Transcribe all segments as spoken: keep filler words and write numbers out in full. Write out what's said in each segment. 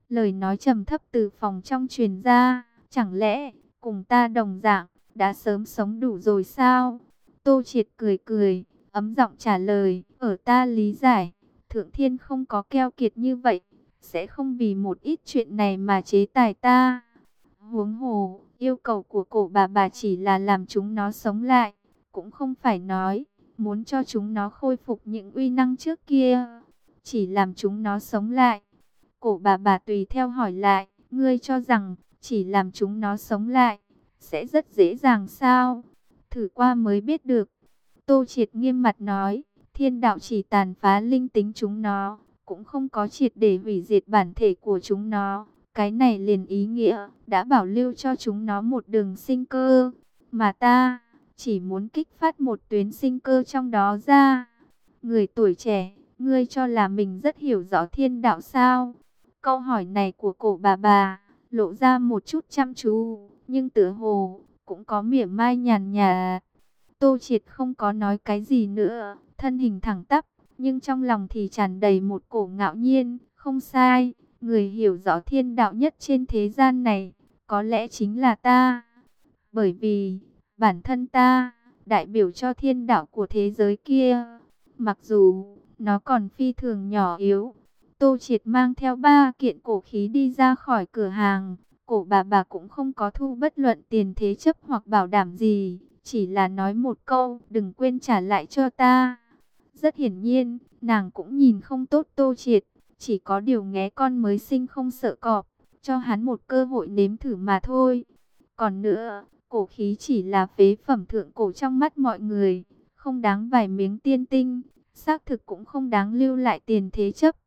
Lời nói trầm thấp từ phòng trong truyền ra, chẳng lẽ cùng ta đồng dạng, đã sớm sống đủ rồi sao? Tô Triệt cười cười, ấm giọng trả lời, ở ta lý giải, Thượng Thiên không có keo kiệt như vậy, sẽ không vì một ít chuyện này mà chế tài ta. Huống hồ, yêu cầu của cổ bà bà chỉ là làm chúng nó sống lại, cũng không phải nói muốn cho chúng nó khôi phục những uy năng trước kia, chỉ làm chúng nó sống lại. Cổ bà bà tùy theo hỏi lại, ngươi cho rằng chỉ làm chúng nó sống lại sẽ rất dễ dàng sao? Thử qua mới biết được. Tô Triệt nghiêm mặt nói, thiên đạo chỉ tàn phá linh tính chúng nó, cũng không có triệt để hủy diệt bản thể của chúng nó. Cái này liền ý nghĩa đã bảo lưu cho chúng nó một đường sinh cơ, mà ta chỉ muốn kích phát một tuyến sinh cơ trong đó ra. Người tuổi trẻ, ngươi cho là mình rất hiểu rõ thiên đạo sao? Câu hỏi này của cổ bà bà lộ ra một chút chăm chú, nhưng tựa hồ cũng có mỉa mai nhàn nhạt. Tô Triệt không có nói cái gì nữa, thân hình thẳng tắp, nhưng trong lòng thì tràn đầy một cổ ngạo nhiên. Không sai, người hiểu rõ thiên đạo nhất trên thế gian này có lẽ chính là ta. Bởi vì bản thân ta đại biểu cho thiên đạo của thế giới kia, mặc dù nó còn phi thường nhỏ yếu. Tô Triệt mang theo ba kiện cổ khí đi ra khỏi cửa hàng. Cổ bà bà cũng không có thu bất luận tiền thế chấp hoặc bảo đảm gì, chỉ là nói một câu, đừng quên trả lại cho ta. Rất hiển nhiên, nàng cũng nhìn không tốt Tô Triệt, chỉ có điều nghé con mới sinh không sợ cọp, cho hắn một cơ hội nếm thử mà thôi. Còn nữa, cổ khí chỉ là phế phẩm thượng cổ trong mắt mọi người, không đáng vài miếng tiên tinh, xác thực cũng không đáng lưu lại tiền thế chấp.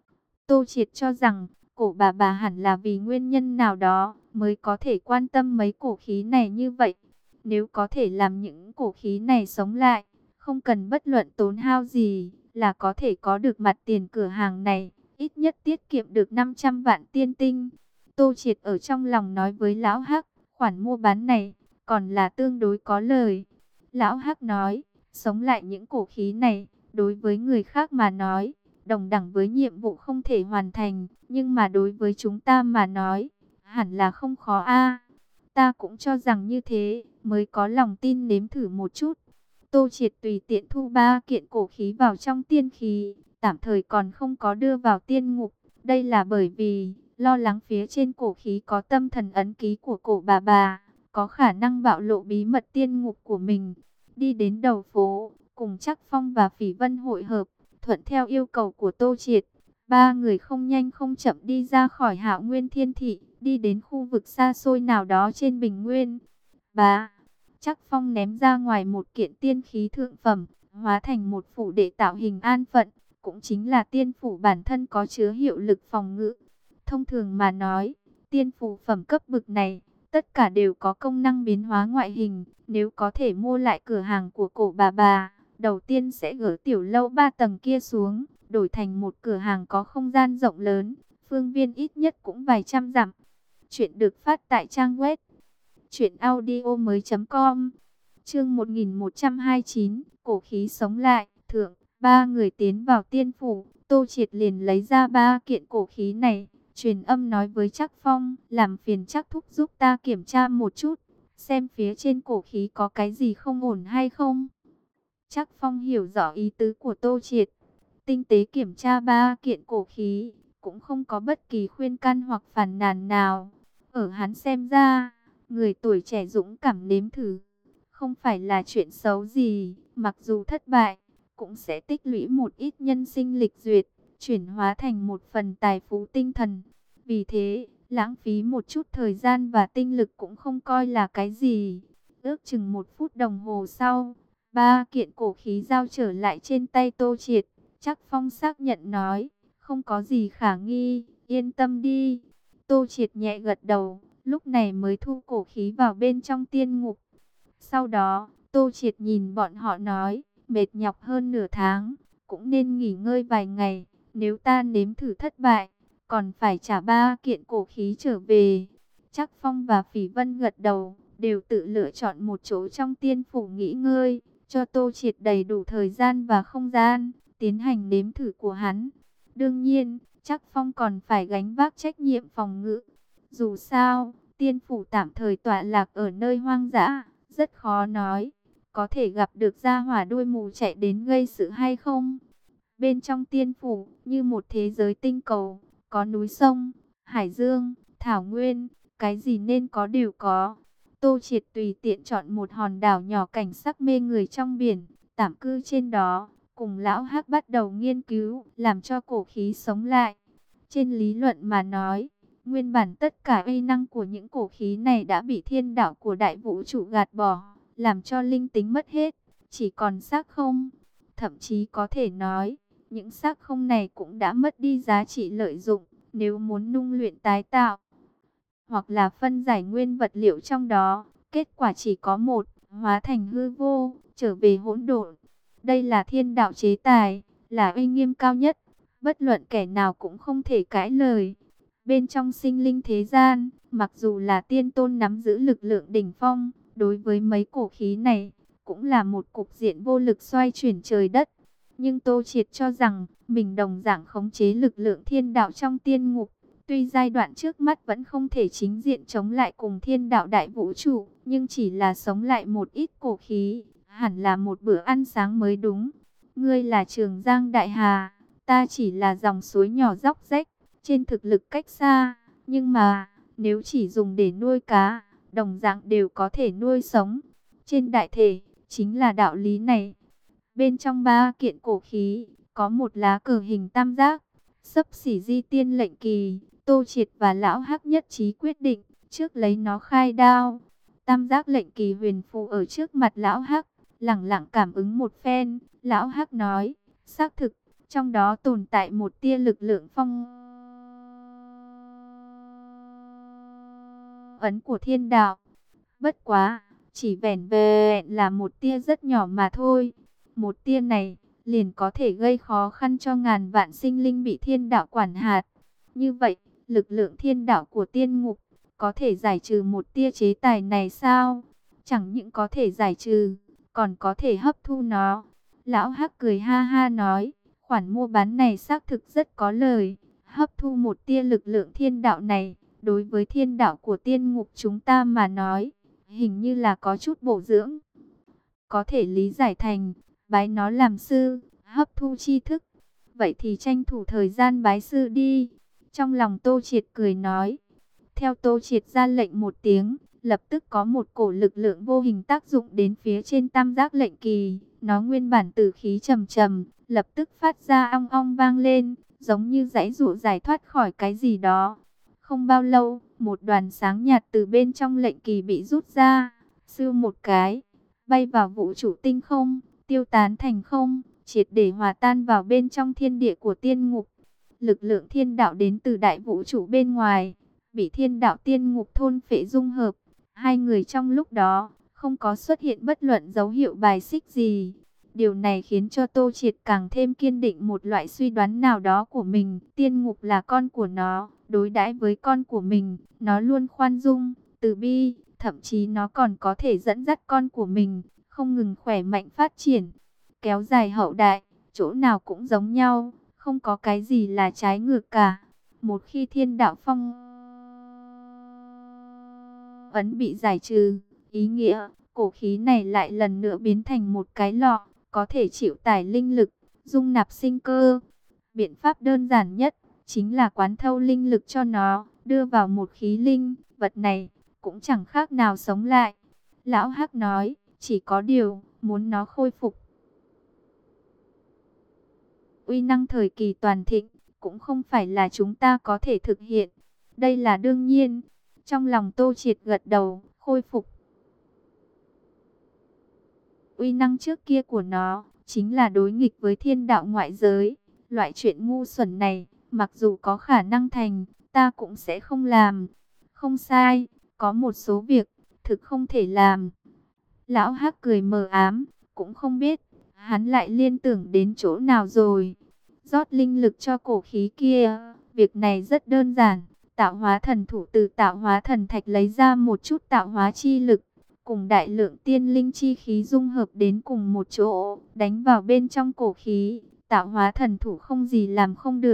Tô Triệt cho rằng, cổ bà bà hẳn là vì nguyên nhân nào đó mới có thể quan tâm mấy cổ khí này như vậy. Nếu có thể làm những cổ khí này sống lại, không cần bất luận tốn hao gì, là có thể có được mặt tiền cửa hàng này, ít nhất tiết kiệm được năm trăm vạn tiên tinh. Tô Triệt ở trong lòng nói với Lão Hắc, khoản mua bán này còn là tương đối có lời. Lão Hắc nói, sống lại những cổ khí này, đối với người khác mà nói, đồng đẳng với nhiệm vụ không thể hoàn thành, nhưng mà đối với chúng ta mà nói, hẳn là không khó a. Ta cũng cho rằng như thế, mới có lòng tin nếm thử một chút. Tô Triệt tùy tiện thu ba kiện cổ khí vào trong tiên khí, tạm thời còn không có đưa vào tiên ngục. Đây là bởi vì lo lắng phía trên cổ khí có tâm thần ấn ký của cổ bà bà, có khả năng bạo lộ bí mật tiên ngục của mình. Đi đến đầu phố, cùng Trác Phong và Phỉ Vân hội hợp, thuận theo yêu cầu của Tô Triệt, ba người không nhanh không chậm đi ra khỏi Hạo Nguyên Thiên Thị, đi đến khu vực xa xôi nào đó trên bình nguyên. Bá, Trác Phong ném ra ngoài một kiện tiên khí thượng phẩm, hóa thành một phủ đệ tạo hình an phận, cũng chính là tiên phủ bản thân có chứa hiệu lực phòng ngự. Thông thường mà nói, tiên phủ phẩm cấp bậc này, tất cả đều có công năng biến hóa ngoại hình. Nếu có thể mua lại cửa hàng của cổ bà bà, đầu tiên sẽ gỡ tiểu lâu ba tầng kia xuống, đổi thành một cửa hàng có không gian rộng lớn, phương viên ít nhất cũng vài trăm dặm. Chuyện được phát tại trang web truyện audio mới chấm com. Chương một nghìn một trăm hai mươi chín, cổ khí sống lại, thượng. Ba người tiến vào tiên phủ, Tô Triệt liền lấy ra ba kiện cổ khí này, truyền âm nói với Trác Phong, làm phiền Trác thúc giúp ta kiểm tra một chút, xem phía trên cổ khí có cái gì không ổn hay không. Trác Phong hiểu rõ ý tứ của Tô Triệt, tinh tế kiểm tra ba kiện cổ khí, cũng không có bất kỳ khuyên can hoặc phàn nàn nào. Ở hắn xem ra, người tuổi trẻ dũng cảm nếm thử, không phải là chuyện xấu gì, mặc dù thất bại, cũng sẽ tích lũy một ít nhân sinh lịch duyệt, chuyển hóa thành một phần tài phú tinh thần. Vì thế, lãng phí một chút thời gian và tinh lực cũng không coi là cái gì. Ước chừng một phút đồng hồ sau, ba kiện cổ khí giao trở lại trên tay Tô Triệt. Trác Phong xác nhận nói, không có gì khả nghi, yên tâm đi. Tô Triệt nhẹ gật đầu, lúc này mới thu cổ khí vào bên trong tiên ngục. Sau đó, Tô Triệt nhìn bọn họ nói, mệt nhọc hơn nửa tháng, cũng nên nghỉ ngơi vài ngày. Nếu ta nếm thử thất bại, còn phải trả ba kiện cổ khí trở về. Trác Phong và Phỉ Vân gật đầu, đều tự lựa chọn một chỗ trong tiên phủ nghỉ ngơi, cho Tô Triệt đầy đủ thời gian và không gian tiến hành nếm thử của hắn. Đương nhiên, chắc Phong còn phải gánh vác trách nhiệm phòng ngự. Dù sao, tiên phủ tạm thời tọa lạc ở nơi hoang dã, rất khó nói, có thể gặp được gia hỏa đuôi mù chạy đến gây sự hay không. Bên trong tiên phủ, như một thế giới tinh cầu, có núi sông, hải dương, thảo nguyên, cái gì nên có đều có. Tô Triệt tùy tiện chọn một hòn đảo nhỏ cảnh sắc mê người trong biển, tạm cư trên đó, cùng lão Hắc bắt đầu nghiên cứu, làm cho cổ khí sống lại. Trên lý luận mà nói, nguyên bản tất cả uy năng của những cổ khí này đã bị thiên đạo của đại vũ trụ gạt bỏ, làm cho linh tính mất hết, chỉ còn xác không. Thậm chí có thể nói, những xác không này cũng đã mất đi giá trị lợi dụng, nếu muốn nung luyện tái tạo, hoặc là phân giải nguyên vật liệu trong đó, kết quả chỉ có một, hóa thành hư vô, trở về hỗn độn. Đây là thiên đạo chế tài, là uy nghiêm cao nhất, bất luận kẻ nào cũng không thể cãi lời. Bên trong sinh linh thế gian, mặc dù là tiên tôn nắm giữ lực lượng đỉnh phong, đối với mấy cổ khí này, cũng là một cục diện vô lực xoay chuyển trời đất. Nhưng Tô Triệt cho rằng, mình đồng dạng khống chế lực lượng thiên đạo trong tiên ngục. Tuy giai đoạn trước mắt vẫn không thể chính diện chống lại cùng thiên đạo đại vũ trụ, nhưng chỉ là sống lại một ít cổ khí, hẳn là một bữa ăn sáng mới đúng. Ngươi là Trường Giang Đại Hà, ta chỉ là dòng suối nhỏ róc rách, trên thực lực cách xa, nhưng mà, nếu chỉ dùng để nuôi cá, đồng dạng đều có thể nuôi sống. Trên đại thể, chính là đạo lý này. Bên trong ba kiện cổ khí, có một lá cờ hình tam giác, xấp xỉ di tiên lệnh kỳ. Tô Triệt và lão Hắc nhất trí quyết định, trước lấy nó khai đao. Tam giác lệnh kỳ huyền phù ở trước mặt lão Hắc, lẳng lặng cảm ứng một phen. Lão Hắc nói, xác thực, trong đó tồn tại một tia lực lượng phong ấn của thiên đạo. Bất quá, chỉ vẻn vẹn là một tia rất nhỏ mà thôi. Một tia này, liền có thể gây khó khăn cho ngàn vạn sinh linh bị thiên đạo quản hạt. Như vậy, lực lượng thiên đạo của tiên ngục, có thể giải trừ một tia chế tài này sao? Chẳng những có thể giải trừ, còn có thể hấp thu nó. Lão Hắc cười ha ha nói, khoản mua bán này xác thực rất có lời. Hấp thu một tia lực lượng thiên đạo này, đối với thiên đạo của tiên ngục chúng ta mà nói, hình như là có chút bổ dưỡng. Có thể lý giải thành, bái nó làm sư, hấp thu tri thức. Vậy thì tranh thủ thời gian bái sư đi. Trong lòng Tô Triệt cười nói. Theo Tô Triệt ra lệnh một tiếng, lập tức có một cổ lực lượng vô hình tác dụng đến phía trên tam giác lệnh kỳ. Nó nguyên bản tử khí trầm trầm, lập tức phát ra ong ong vang lên, giống như giãy giụa giải thoát khỏi cái gì đó. Không bao lâu, một đoàn sáng nhạt từ bên trong lệnh kỳ bị rút ra, sưu một cái, bay vào vũ trụ tinh không, tiêu tán thành không, triệt để hòa tan vào bên trong thiên địa của tiên ngục. Lực lượng thiên đạo đến từ đại vũ trụ bên ngoài, bị thiên đạo tiên ngục thôn phệ dung hợp. Hai người trong lúc đó, không có xuất hiện bất luận dấu hiệu bài xích gì. Điều này khiến cho Tô Triệt càng thêm kiên định một loại suy đoán nào đó của mình. Tiên ngục là con của nó, đối đãi với con của mình, nó luôn khoan dung, từ bi, thậm chí nó còn có thể dẫn dắt con của mình, không ngừng khỏe mạnh phát triển, kéo dài hậu đại, chỗ nào cũng giống nhau, không có cái gì là trái ngược cả. Một khi thiên đạo phong ấn bị giải trừ, ý nghĩa, cổ khí này lại lần nữa biến thành một cái lọ, có thể chịu tải linh lực, dung nạp sinh cơ. Biện pháp đơn giản nhất, chính là quán thâu linh lực cho nó, đưa vào một khí linh, vật này, cũng chẳng khác nào sống lại. Lão Hắc nói, chỉ có điều, muốn nó khôi phục uy năng thời kỳ toàn thịnh, cũng không phải là chúng ta có thể thực hiện. Đây là đương nhiên. Trong lòng Tô Triệt gật đầu, khôi phục uy năng trước kia của nó, chính là đối nghịch với thiên đạo ngoại giới. Loại chuyện ngu xuẩn này, mặc dù có khả năng thành, ta cũng sẽ không làm. Không sai, có một số việc, thực không thể làm. Lão Hắc cười mờ ám, cũng không biết, hắn lại liên tưởng đến chỗ nào rồi. Rót linh lực cho cổ khí kia, việc này rất đơn giản. Tạo hóa thần thủ từ tạo hóa thần thạch lấy ra một chút tạo hóa chi lực, cùng đại lượng tiên linh chi khí dung hợp đến cùng một chỗ, đánh vào bên trong cổ khí. Tạo hóa thần thủ không gì làm không được,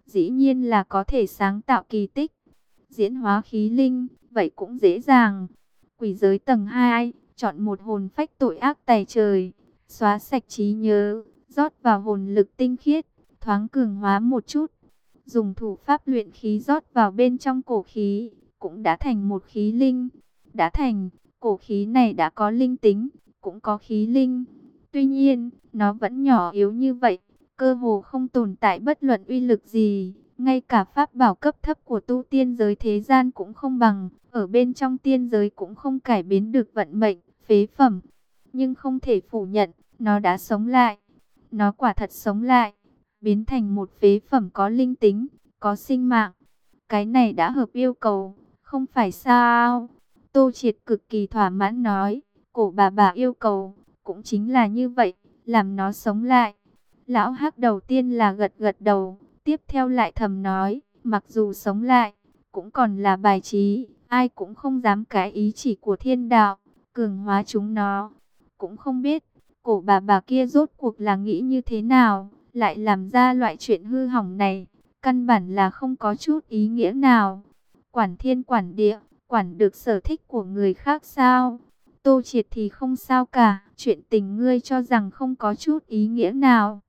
dĩ nhiên là có thể sáng tạo kỳ tích. Diễn hóa khí linh, vậy cũng dễ dàng. Quỷ giới tầng hai, chọn một hồn phách tội ác tày trời, xóa sạch trí nhớ, rót vào hồn lực tinh khiết, thoáng cường hóa một chút. Dùng thủ pháp luyện khí rót vào bên trong cổ khí, cũng đã thành một khí linh. Đã thành, cổ khí này đã có linh tính, cũng có khí linh. Tuy nhiên, nó vẫn nhỏ yếu như vậy, cơ hồ không tồn tại bất luận uy lực gì. Ngay cả pháp bảo cấp thấp của tu tiên giới thế gian cũng không bằng, ở bên trong tiên giới cũng không cải biến được vận mệnh, phế phẩm. Nhưng không thể phủ nhận, nó đã sống lại. Nó quả thật sống lại, biến thành một phế phẩm có linh tính, có sinh mạng. Cái này đã hợp yêu cầu, không phải sao? Tô Triệt cực kỳ thỏa mãn nói, cổ bà bà yêu cầu, cũng chính là như vậy, làm nó sống lại. Lão Hắc đầu tiên là gật gật đầu, tiếp theo lại thầm nói, mặc dù sống lại, cũng còn là bài trí, ai cũng không dám cái ý chỉ của thiên đạo, cường hóa chúng nó. Cũng không biết, cổ bà bà kia rốt cuộc là nghĩ như thế nào, lại làm ra loại chuyện hư hỏng này, căn bản là không có chút ý nghĩa nào. Quản thiên quản địa, quản được sở thích của người khác sao? Tô Triệt thì không sao cả, chuyện tình ngươi cho rằng không có chút ý nghĩa nào.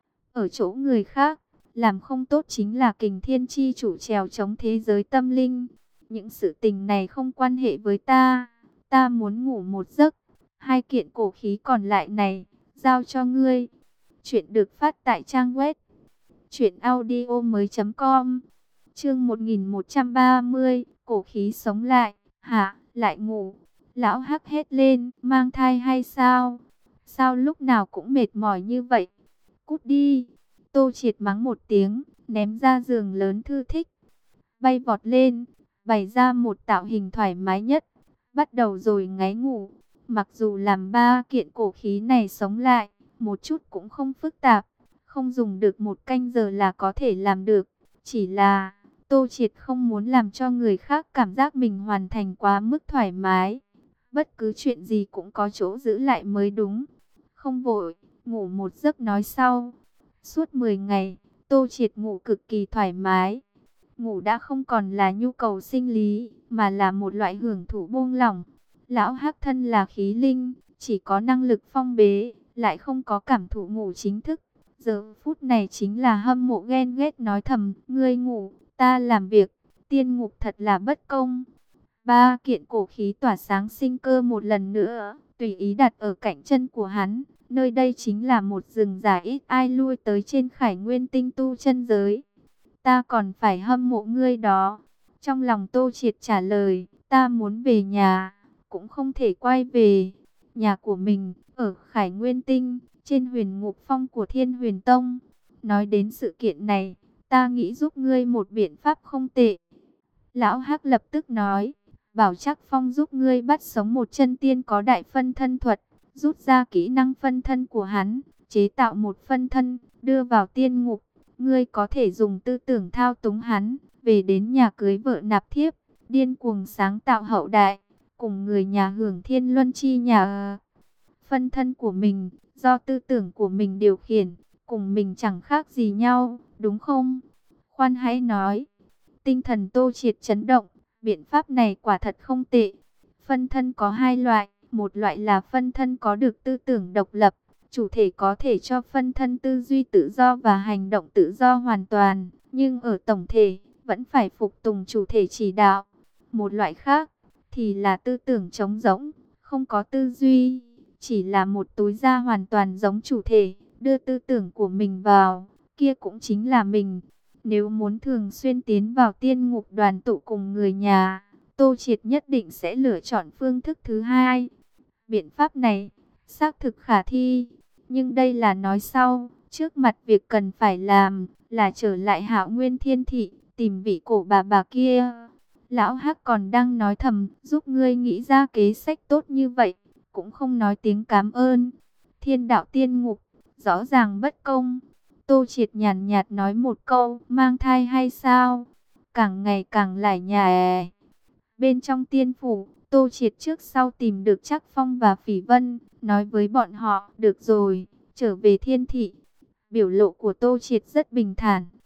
Ở chỗ người khác, làm không tốt chính là kình thiên chi chủ trèo chống thế giới tâm linh. Những sự tình này không quan hệ với ta, ta muốn ngủ một giấc. Hai kiện cổ khí còn lại này, giao cho ngươi. Chuyện được phát tại trang web truyện audio mới chấm com. Chương một nghìn một trăm ba mươi, cổ khí sống lại, hả, lại ngủ. Lão Hắc hét lên, mang thai hay sao? Sao lúc nào cũng mệt mỏi như vậy? Cút đi. Tô Triệt mắng một tiếng, ném ra giường lớn thư thích. Bay vọt lên, bày ra một tạo hình thoải mái nhất. Bắt đầu rồi ngáy ngủ. Mặc dù làm ba kiện cổ khí này sống lại, một chút cũng không phức tạp. Không dùng được một canh giờ là có thể làm được. Chỉ là, Tô Triệt không muốn làm cho người khác cảm giác mình hoàn thành quá mức thoải mái. Bất cứ chuyện gì cũng có chỗ giữ lại mới đúng. Không vội, ngủ một giấc nói sau. Suốt mười ngày, Tô Triệt ngủ cực kỳ thoải mái. Ngủ đã không còn là nhu cầu sinh lý, mà là một loại hưởng thụ buông lỏng. Lão Hắc thân là khí linh, chỉ có năng lực phong bế, lại không có cảm thụ ngủ chính thức. Giờ phút này chính là hâm mộ ghen ghét nói thầm, ngươi ngủ, ta làm việc, tiên ngục thật là bất công. Ba kiện cổ khí tỏa sáng sinh cơ một lần nữa, tùy ý đặt ở cạnh chân của hắn. Nơi đây chính là một rừng già ít ai lui tới trên Khải Nguyên tinh tu chân giới. Ta còn phải hâm mộ ngươi đó. Trong lòng Tô Triệt trả lời, ta muốn về nhà, cũng không thể quay về. Nhà của mình, ở Khải Nguyên tinh, trên huyền ngục phong của Thiên Huyền Tông. Nói đến sự kiện này, ta nghĩ giúp ngươi một biện pháp không tệ. Lão Hắc lập tức nói, bảo chắc phong giúp ngươi bắt sống một chân tiên có đại phân thân thuật. Rút ra kỹ năng phân thân của hắn, chế tạo một phân thân, đưa vào tiên ngục. Ngươi có thể dùng tư tưởng thao túng hắn, về đến nhà cưới vợ nạp thiếp, điên cuồng sáng tạo hậu đại, cùng người nhà hưởng thiên luân chi nhà. Phân thân của mình, do tư tưởng của mình điều khiển, cùng mình chẳng khác gì nhau, đúng không? Khoan hãy nói. Tinh thần Tô Triệt chấn động, biện pháp này quả thật không tệ. Phân thân có hai loại. Một loại là phân thân có được tư tưởng độc lập, chủ thể có thể cho phân thân tư duy tự do và hành động tự do hoàn toàn, nhưng ở tổng thể, vẫn phải phục tùng chủ thể chỉ đạo. Một loại khác, thì là tư tưởng trống rỗng, không có tư duy, chỉ là một túi da hoàn toàn giống chủ thể, đưa tư tưởng của mình vào, kia cũng chính là mình. Nếu muốn thường xuyên tiến vào tiên ngục đoàn tụ cùng người nhà, Tô Triệt nhất định sẽ lựa chọn phương thức thứ hai. Biện pháp này, xác thực khả thi, nhưng đây là nói sau, trước mặt việc cần phải làm, là trở lại Hạo Nguyên Thiên Thị, tìm vị cổ bà bà kia. Lão Hắc còn đang nói thầm, giúp ngươi nghĩ ra kế sách tốt như vậy, cũng không nói tiếng cảm ơn. Thiên đạo tiên ngục, rõ ràng bất công. Tô Triệt nhàn nhạt nói một câu, mang thai hay sao? Càng ngày càng lải nhải. Bên trong tiên phủ, Tô Triệt trước sau tìm được Trác Phong và Phỉ Vân, nói với bọn họ, được rồi, trở về Thiên Thị. Biểu lộ của Tô Triệt rất bình thản,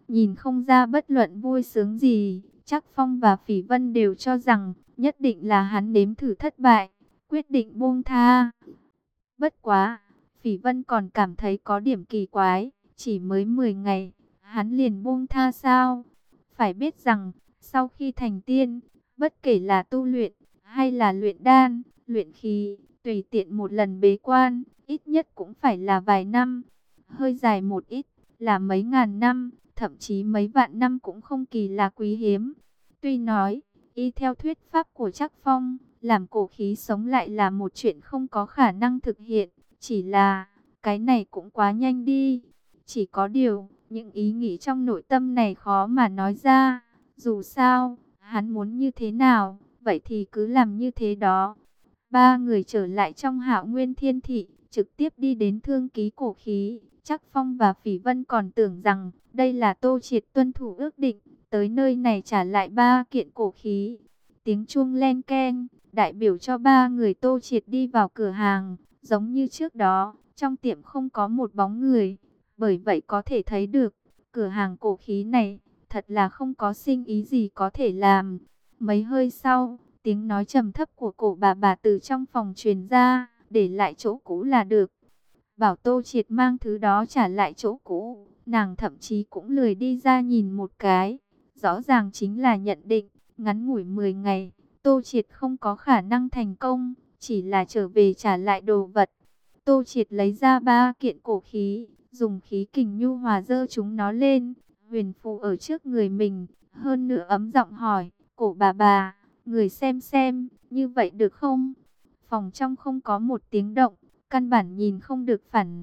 nhìn không ra bất luận vui sướng gì. Trác Phong và Phỉ Vân đều cho rằng nhất định là hắn nếm thử thất bại, quyết định buông tha. Bất quá, Phỉ Vân còn cảm thấy có điểm kỳ quái, chỉ mới mười ngày, hắn liền buông tha sao? Phải biết rằng, sau khi thành tiên, bất kể là tu luyện, hay là luyện đan, luyện khí, tùy tiện một lần bế quan, ít nhất cũng phải là vài năm. Hơi dài một ít, là mấy ngàn năm, thậm chí mấy vạn năm cũng không kỳ là quý hiếm. Tuy nói, y theo thuyết pháp của Trác Phong, làm cổ khí sống lại là một chuyện không có khả năng thực hiện, chỉ là, cái này cũng quá nhanh đi. Chỉ có điều, những ý nghĩ trong nội tâm này khó mà nói ra. Dù sao, hắn muốn như thế nào, vậy thì cứ làm như thế đó. Ba người trở lại trong Hạo Nguyên Thiên Thị, trực tiếp đi đến thương ký cổ khí. Trác Phong và Phỉ Vân còn tưởng rằng đây là Tô Triệt tuân thủ ước định, tới nơi này trả lại ba kiện cổ khí. Tiếng chuông len keng, đại biểu cho ba người Tô Triệt đi vào cửa hàng. Giống như trước đó, trong tiệm không có một bóng người. Bởi vậy có thể thấy được, cửa hàng cổ khí này thật là không có sinh ý gì có thể làm. Mấy hơi sau, tiếng nói trầm thấp của cổ bà bà từ trong phòng truyền ra, để lại chỗ cũ là được. Bảo Tô Triệt mang thứ đó trả lại chỗ cũ, nàng thậm chí cũng lười đi ra nhìn một cái. Rõ ràng chính là nhận định, ngắn ngủi mười ngày, Tô Triệt không có khả năng thành công, chỉ là trở về trả lại đồ vật. Tô Triệt lấy ra ba kiện cổ khí, dùng khí kình nhu hòa dơ chúng nó lên, huyền phù ở trước người mình, hơn nữa ấm giọng hỏi, cổ bà bà, người xem xem, như vậy được không? Phòng trong không có một tiếng động, căn bản nhìn không được phản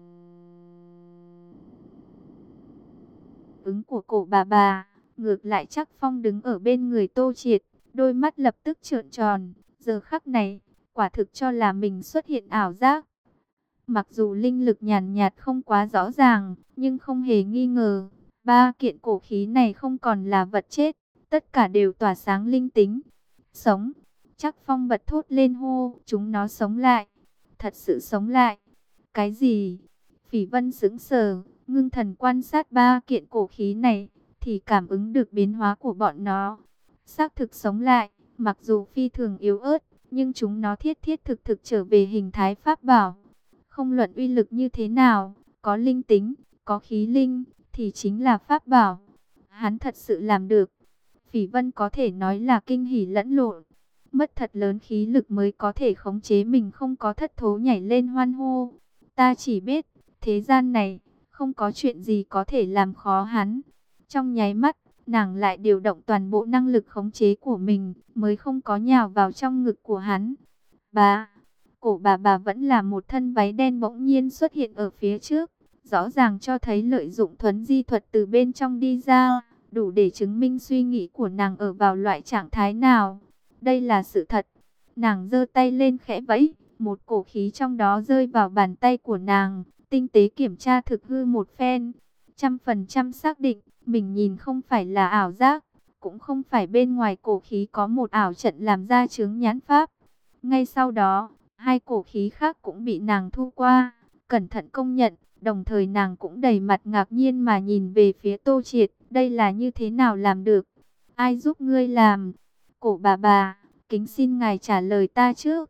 ứng của cổ bà bà. Ngược lại Trác Phong đứng ở bên người Tô Triệt, đôi mắt lập tức trợn tròn. Giờ khắc này, quả thực cho là mình xuất hiện ảo giác. Mặc dù linh lực nhàn nhạt không quá rõ ràng, nhưng không hề nghi ngờ, ba kiện cổ khí này không còn là vật chết, tất cả đều tỏa sáng linh tính. Sống, Trác Phong bật thốt lên hô, chúng nó sống lại, thật sự sống lại. Cái gì? Phỉ Vân sững sờ, ngưng thần quan sát ba kiện cổ khí này, thì cảm ứng được biến hóa của bọn nó. Xác thực sống lại, mặc dù phi thường yếu ớt, nhưng chúng nó thiết thiết thực thực trở về hình thái pháp bảo. Không luận uy lực như thế nào, có linh tính, có khí linh, thì chính là pháp bảo. Hắn thật sự làm được. Phỉ Vân có thể nói là kinh hỉ lẫn lộn. Mất thật lớn khí lực mới có thể khống chế mình không có thất thố nhảy lên hoan hô. Ta chỉ biết, thế gian này, không có chuyện gì có thể làm khó hắn. Trong nháy mắt, nàng lại điều động toàn bộ năng lực khống chế của mình, mới không có nhào vào trong ngực của hắn. Bà, cổ bà bà vẫn là một thân váy đen bỗng nhiên xuất hiện ở phía trước. Rõ ràng cho thấy lợi dụng thuấn di thuật từ bên trong đi ra, đủ để chứng minh suy nghĩ của nàng ở vào loại trạng thái nào. Đây là sự thật. Nàng giơ tay lên khẽ vẫy, một cổ khí trong đó rơi vào bàn tay của nàng, tinh tế kiểm tra thực hư một phen. Trăm phần trăm xác định, mình nhìn không phải là ảo giác, cũng không phải bên ngoài cổ khí có một ảo trận làm ra chướng nhãn pháp. Ngay sau đó, hai cổ khí khác cũng bị nàng thu qua, cẩn thận công nhận, đồng thời nàng cũng đầy mặt ngạc nhiên mà nhìn về phía Tô Triệt, đây là như thế nào làm được? Ai giúp ngươi làm? Cổ bà bà, kính xin ngài trả lời ta trước.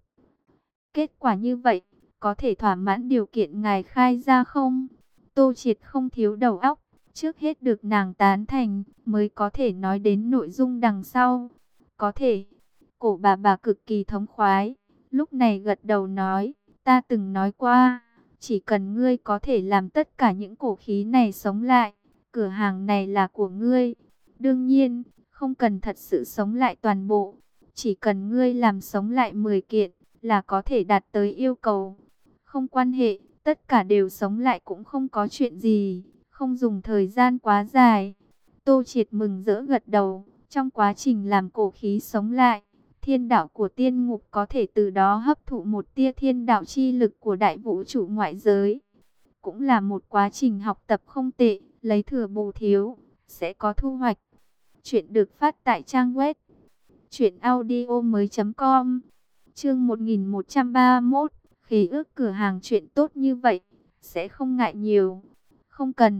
Kết quả như vậy, có thể thỏa mãn điều kiện ngài khai ra không? Tô Triệt không thiếu đầu óc, trước hết được nàng tán thành, mới có thể nói đến nội dung đằng sau. Có thể, cổ bà bà cực kỳ thống khoái, lúc này gật đầu nói, ta từng nói qua, chỉ cần ngươi có thể làm tất cả những cổ khí này sống lại, cửa hàng này là của ngươi. Đương nhiên, không cần thật sự sống lại toàn bộ, chỉ cần ngươi làm sống lại mười kiện, là có thể đạt tới yêu cầu. Không quan hệ, tất cả đều sống lại cũng không có chuyện gì, không dùng thời gian quá dài. Tô Triệt mừng rỡ gật đầu, trong quá trình làm cổ khí sống lại, thiên đạo của tiên ngục có thể từ đó hấp thụ một tia thiên đạo chi lực của đại vũ trụ ngoại giới. Cũng là một quá trình học tập không tệ, lấy thừa bù thiếu, sẽ có thu hoạch. Chuyện được phát tại trang web truyện audio mới chấm com. Chương một nghìn một trăm ba mươi mốt, khế ước cửa hàng chuyện tốt như vậy, sẽ không ngại nhiều. Không cần,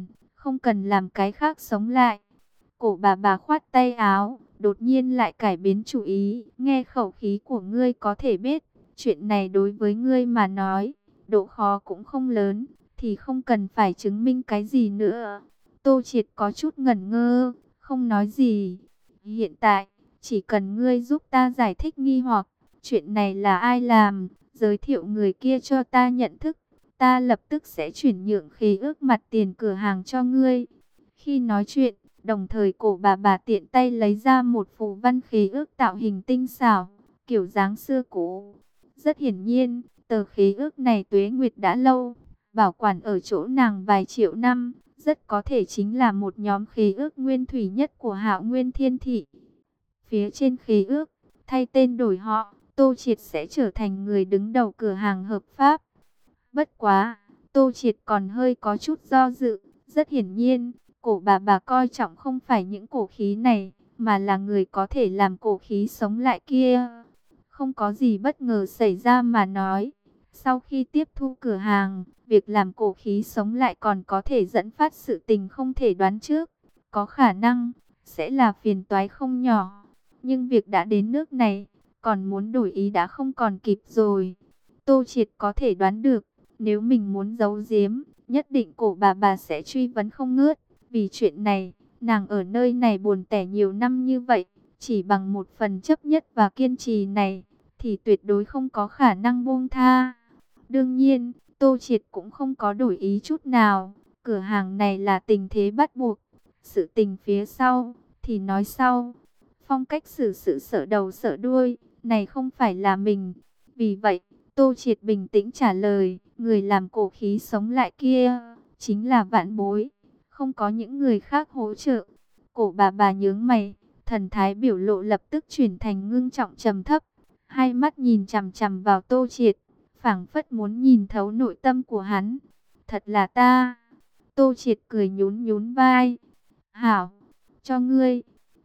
không cần làm cái khác sống lại. Cổ bà bà khoát tay áo, đột nhiên lại cải biến chủ ý. Nghe khẩu khí của ngươi có thể biết, chuyện này đối với ngươi mà nói, độ khó cũng không lớn, thì không cần phải chứng minh cái gì nữa. Tô Triệt có chút ngẩn ngơ, không nói gì. Hiện tại, chỉ cần ngươi giúp ta giải thích nghi hoặc, chuyện này là ai làm, giới thiệu người kia cho ta nhận thức, ta lập tức sẽ chuyển nhượng khế ước mặt tiền cửa hàng cho ngươi. Khi nói chuyện, đồng thời cổ bà bà tiện tay lấy ra một phù văn khế ước tạo hình tinh xảo, kiểu dáng xưa cũ. Rất hiển nhiên, tờ khế ước này tuế nguyệt đã lâu, bảo quản ở chỗ nàng vài triệu năm, rất có thể chính là một nhóm khế ước nguyên thủy nhất của Hạo Nguyên Thiên Thị. Phía trên khế ước, thay tên đổi họ, Tô Triệt sẽ trở thành người đứng đầu cửa hàng hợp pháp. Bất quá, Tô Triệt còn hơi có chút do dự. Rất hiển nhiên, cổ bà bà coi trọng không phải những cổ khí này, mà là người có thể làm cổ khí sống lại kia. Không có gì bất ngờ xảy ra mà nói. Sau khi tiếp thu cửa hàng, việc làm cổ khí sống lại còn có thể dẫn phát sự tình không thể đoán trước. Có khả năng, sẽ là phiền toái không nhỏ. Nhưng việc đã đến nước này, còn muốn đổi ý đã không còn kịp rồi. Tô Triệt có thể đoán được, nếu mình muốn giấu giếm, nhất định cổ bà bà sẽ truy vấn không ngớt. Vì chuyện này, nàng ở nơi này buồn tẻ nhiều năm như vậy, chỉ bằng một phần chấp nhất và kiên trì này, thì tuyệt đối không có khả năng buông tha. Đương nhiên, Tô Triệt cũng không có đổi ý chút nào. Cửa hàng này là tình thế bắt buộc. Sự tình phía sau, thì nói sau. Phong cách xử sự sợ đầu sợ đuôi, này không phải là mình. Vì vậy, Tô Triệt bình tĩnh trả lời, người làm cổ khí sống lại kia, chính là Vạn Bối. Không có những người khác hỗ trợ. Cổ bà bà nhướng mày, thần thái biểu lộ lập tức chuyển thành ngưng trọng trầm thấp. Hai mắt nhìn chằm chằm vào Tô Triệt, phảng phất muốn nhìn thấu nội tâm của hắn. Thật là ta. Tô Triệt cười nhún nhún vai. Hảo, cho ngươi.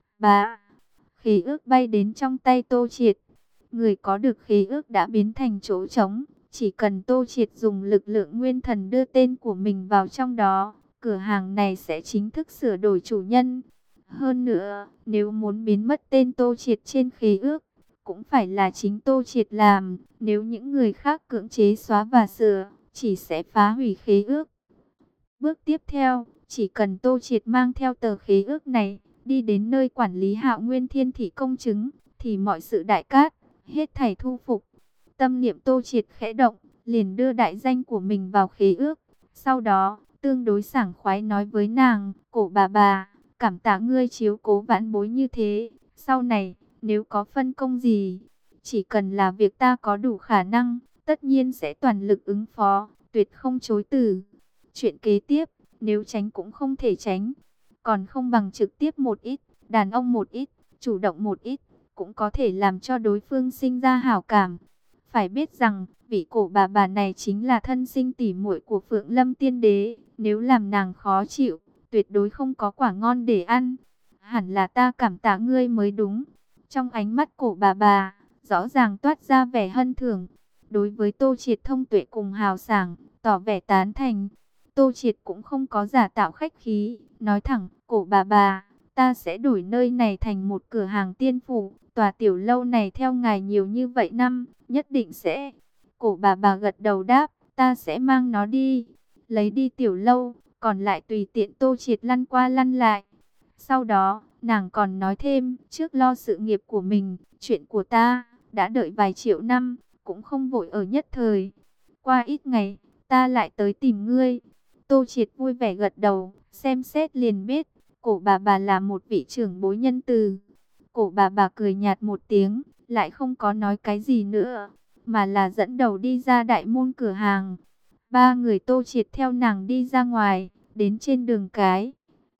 Bà. Khế ước bay đến trong tay Tô Triệt. Người có được khế ước đã biến thành chỗ trống. Chỉ cần Tô Triệt dùng lực lượng nguyên thần đưa tên của mình vào trong đó, cửa hàng này sẽ chính thức sửa đổi chủ nhân. Hơn nữa, nếu muốn biến mất tên Tô Triệt trên khế ước, cũng phải là chính Tô Triệt làm. Nếu những người khác cưỡng chế xóa và sửa, chỉ sẽ phá hủy khế ước. Bước tiếp theo, chỉ cần Tô Triệt mang theo tờ khế ước này, đi đến nơi quản lý Hạo Nguyên Thiên Thị công chứng, thì mọi sự đại cát, hết thảy thu phục. Tâm niệm Tô Triệt khẽ động, liền đưa đại danh của mình vào khế ước. Sau đó, tương đối sảng khoái nói với nàng, cổ bà bà, cảm tạ ngươi chiếu cố Vãn Bối như thế. Sau này, nếu có phân công gì, chỉ cần là việc ta có đủ khả năng, tất nhiên sẽ toàn lực ứng phó, tuyệt không chối từ. Chuyện kế tiếp, nếu tránh cũng không thể tránh, còn không bằng trực tiếp một ít, đàn ông một ít, chủ động một ít, cũng có thể làm cho đối phương sinh ra hảo cảm. Phải biết rằng, vị cổ bà bà này chính là thân sinh tỉ muội của Phượng Lâm Tiên Đế, nếu làm nàng khó chịu, tuyệt đối không có quả ngon để ăn. Hẳn là ta cảm tạ ngươi mới đúng. Trong ánh mắt cổ bà bà, rõ ràng toát ra vẻ hân thưởng. Đối với Tô Triệt thông tuệ cùng hào sảng, tỏ vẻ tán thành. Tô Triệt cũng không có giả tạo khách khí, nói thẳng, cổ bà bà, ta sẽ đổi nơi này thành một cửa hàng tiên phủ. Tòa tiểu lâu này theo ngài nhiều như vậy năm, nhất định sẽ. Cổ bà bà gật đầu đáp, ta sẽ mang nó đi. Lấy đi tiểu lâu, còn lại tùy tiện Tô Triệt lăn qua lăn lại. Sau đó, nàng còn nói thêm, trước lo sự nghiệp của mình, chuyện của ta, đã đợi vài triệu năm, cũng không vội ở nhất thời. Qua ít ngày, ta lại tới tìm ngươi. Tô Triệt vui vẻ gật đầu, xem xét liền biết, cổ bà bà là một vị trưởng bối nhân từ. Cổ bà bà cười nhạt một tiếng, lại không có nói cái gì nữa, mà là dẫn đầu đi ra đại môn cửa hàng. Ba người Tô Triệt theo nàng đi ra ngoài, đến trên đường cái.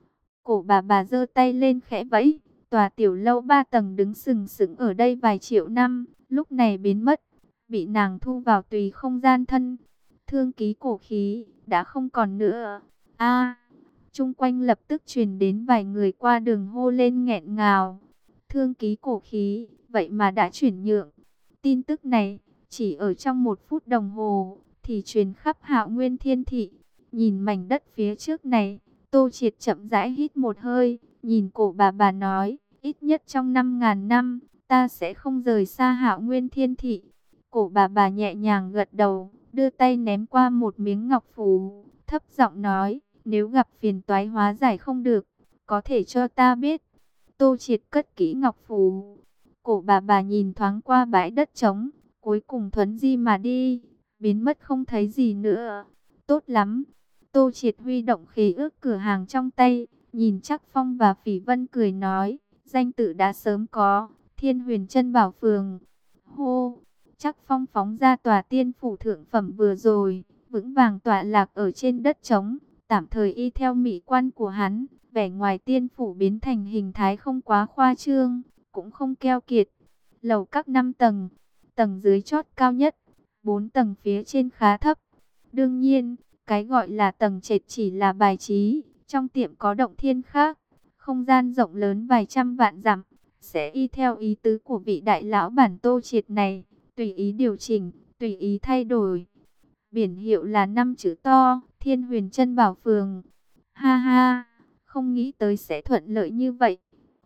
Cổ bà bà giơ tay lên khẽ vẫy, tòa tiểu lâu ba tầng đứng sừng sững ở đây vài triệu năm, lúc này biến mất, bị nàng thu vào tùy không gian thân. Thương ký cổ khí, đã không còn nữa. A, chung quanh lập tức truyền đến vài người qua đường hô lên nghẹn ngào. Thương ký cổ khí, vậy mà đã chuyển nhượng. Tin tức này, chỉ ở trong một phút đồng hồ, thì truyền khắp Hạo Nguyên Thiên Thị. Nhìn mảnh đất phía trước này, Tô Triệt chậm rãi hít một hơi, nhìn cổ bà bà nói, ít nhất trong năm ngàn năm, ta sẽ không rời xa Hạo Nguyên Thiên Thị. Cổ bà bà nhẹ nhàng gật đầu, đưa tay ném qua một miếng ngọc phù, thấp giọng nói, nếu gặp phiền toái hóa giải không được, có thể cho ta biết. Tô Triệt cất kỹ ngọc phù. Cổ bà bà nhìn thoáng qua bãi đất trống, cuối cùng thuấn di mà đi, biến mất không thấy gì nữa. Tốt lắm. Tô Triệt huy động khí ước cửa hàng trong tay, nhìn Trác Phong và Phỉ Vân cười nói, danh tự đã sớm có, Thiên Huyền Chân Bảo Phường. Hô, Trác Phong phóng ra tòa tiên phủ thượng phẩm vừa rồi, vững vàng tọa lạc ở trên đất trống, tạm thời y theo mỹ quan của hắn, vẻ ngoài tiên phủ biến thành hình thái không quá khoa trương, cũng không keo kiệt. Lầu các năm tầng, tầng dưới chót cao nhất, bốn tầng phía trên khá thấp. Đương nhiên, cái gọi là tầng trệt chỉ là bài trí, trong tiệm có động thiên khác, không gian rộng lớn vài trăm vạn dặm, sẽ y theo ý tứ của vị đại lão bản Tô Triệt này, tùy ý điều chỉnh, tùy ý thay đổi. Biển hiệu là năm chữ to, Thiên Huyền Chân Bảo Phường. Ha ha, không nghĩ tới sẽ thuận lợi như vậy.